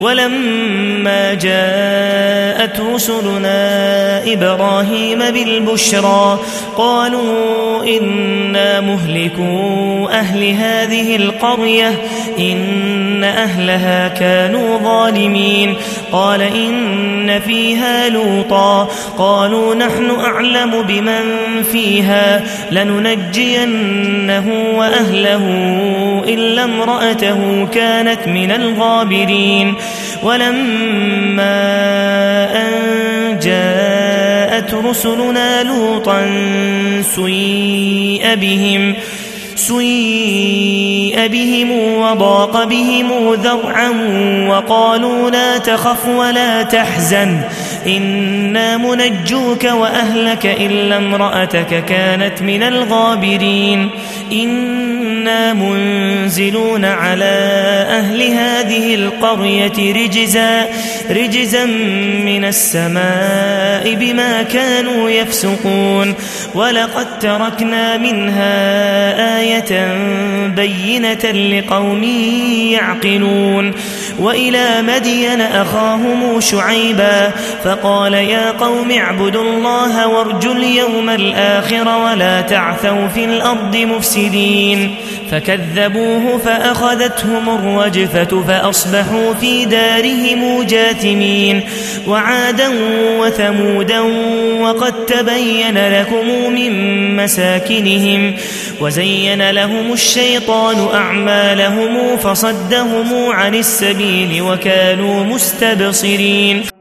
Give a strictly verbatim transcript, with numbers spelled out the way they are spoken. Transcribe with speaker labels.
Speaker 1: ولما جاءت رسلنا إبراهيم بالبشرى قالوا إنا مهلكو أهل هذه القرية إن أهلها كانوا ظالمين قال إن فيها لوطا قالوا نحن أعلم بمن فيها لننجينه وأهله إلا امرأته كانت من الغابرين ولما أن جاءت رسلنا لوطا سيئ بهم سيئ بهم وضاق بهم ذرعا وقالوا لا تخف ولا تحزن إنا منجوك وأهلك إلا امرأتك كانت من الغابرين إنا منزلون على أهل هذه القرية رجزا رجزا من السماء بما كانوا يفسقون ولقد تركنا منها آية بينة لقوم يعقلون وإلى مدين أخاهم شعيبا فقال يا قوم اعبدوا الله وارجوا اليوم الآخر ولا تعثوا في الأرض مفسدين فكذبوه فأخذتهم الرجفة فأصبحوا في دارهم جاثمين وعادا وثمودا وقد تبين لكم من مساكنهم وزين لهم الشيطان أعمالهم فصدهم عن السبيل وكانوا مستبصرين